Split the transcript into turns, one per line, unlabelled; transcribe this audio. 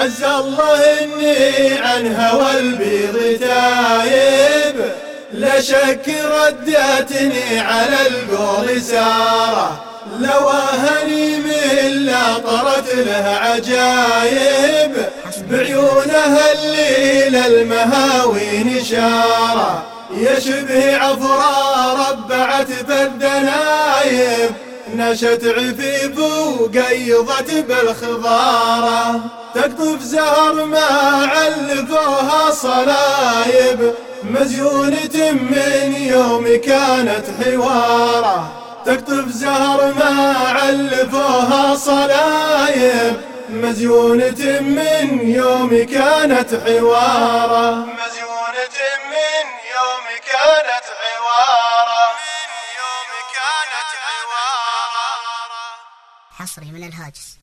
عز الله إني عن هوى البيض تايب، لا شك ردتني على القول سارة، لواهني من لا طرت له عجايب، بعيونها الليل المهاوي نشارة، يشبه عفرا ربعت بالدنايب، نشت عفيف وقيضت بالخضارة، تقطف زهر ما علفوها صلايب، مزيونة من يوم كانت حوارة، تقطف زهر ما علفوها صلايب، مزيونة من يوم كانت حوارة، مزيونة من يوم كانت حوارة، من يوم كانت حوارة.
حصري من الهاجس.